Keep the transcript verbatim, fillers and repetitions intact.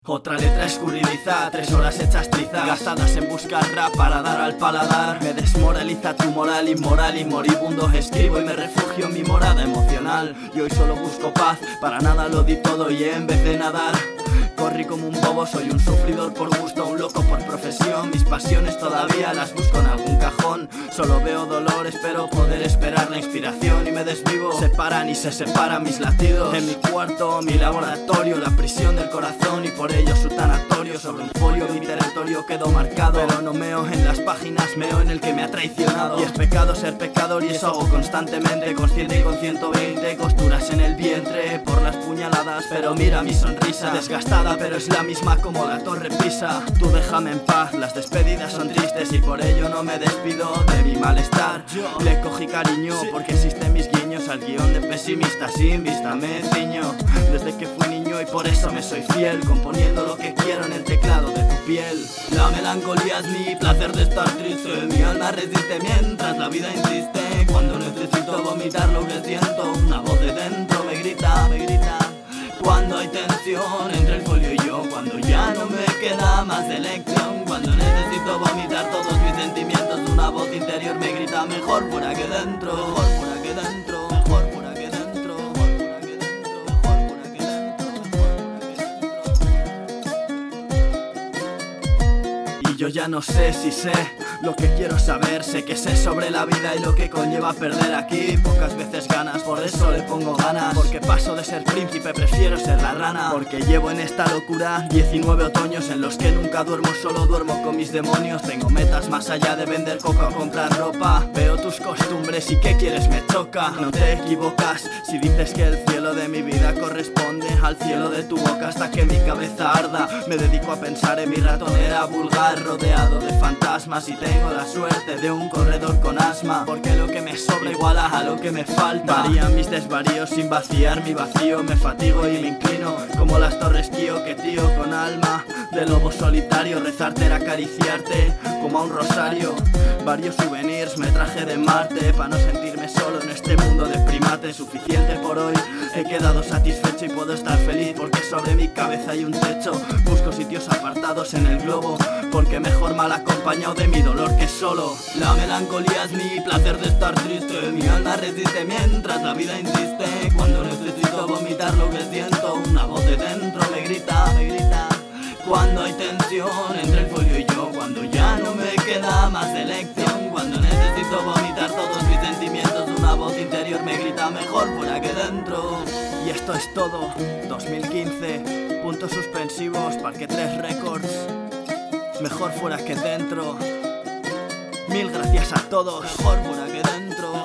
Otra letra escurridiza, tres horas hechas trizas, gastadas en buscar rap para dar al paladar. Me desmoraliza tu moral inmoral y moribundo. Escribo y me refugio en mi morada emocional. Y hoy solo busco paz, para nada lo di todo y en vez de nadar corrí como un bobo, soy un sufridor por gusto, un loco por profesión. Mis pasiones todavía las busco en algún cajón. Solo veo dolor, espero poder esperar la inspiración y me desvivo. Separan y se separan mis latidos. En mi cuarto, mi laboratorio, la prisión del corazón y por ello su tanatorio. Sobre un folio mi territorio quedó marcado, pero no meo en las páginas, meo en el que me ha traicionado. Y es pecado ser pecador y eso hago constantemente, consciente y con ciento veinte costuras en el vientre por las puñaladas. Pero mira mi sonrisa, desgastada pero es la misma como la torre Pisa. Tú déjame en paz, las despedidas son tristes y por ello no me despido de mi malestar. Le cogí cariño porque existen mis guiños al guión de pesimista sin vista. Me ciño desde que fui niño y por eso me soy fiel, componiendo lo que quiero en el teclado de tu piel. La melancolía es mi placer de estar triste, mi alma resiste mientras la vida insiste. Cuando necesito vomitar lo que siento, una voz de dentro me grita, me grita. Cuando hay tensión entre el folio y yo, cuando ya no me queda más elección, cuando necesito vomitar todos mis sentimientos, una voz interior me grita mejor fuera que dentro, mejor fuera que dentro, mejor fuera que dentro, mejor fuera que dentro, mejor fuera que dentro, mejor fuera que dentro. Y yo ya no sé si sé lo que quiero saber, sé que sé sobre la vida y lo que conlleva perder aquí. Pocas veces ganas, por eso le pongo ganas. Porque paso de ser príncipe, prefiero ser la rana. Porque llevo en esta locura diecinueve otoños en los que nunca duermo, solo duermo con mis demonios. Tengo metas más allá de vender coca o comprar ropa. Veo tus costumbres y qué quieres me choca. No te equivocas si dices que el cielo de mi vida corresponde al cielo de tu boca. Hasta que mi cabeza arda, me dedico a pensar en mi ratonera vulgar, rodeado de fantasmas y te Tengo la suerte de un corredor con asma, porque lo que me sobra iguala a lo que me falta. Varían mis desvaríos sin vaciar mi vacío. Me fatigo y me inclino como las torres Kio, que tío con alma de lobo solitario. Rezarte era acariciarte como a un rosario. Varios souvenirs me traje de Marte para no sentirme solo en este mundo de primates. Suficiente por hoy, he quedado satisfecho y puedo estar feliz porque sobre mi cabeza hay un techo. Busco sitios apartados en el globo, porque mejor mal acompañado de mi dolor que solo. La melancolía es mi placer de estar triste, mi alma resiste mientras la vida insiste. Cuando necesito vomitar lo que siento, una voz de dentro me grita, me grita. Cuando hay tensión entre el folio y yo, cuando ya no me queda más elección, cuando necesito vomitar todos mis sentimientos, una voz interior me grita mejor fuera que dentro. Y esto es todo, dos mil quince, puntos suspensivos, Parque tres Records. Mejor fuera que dentro. Mil gracias a todos. Mejor fuera que dentro.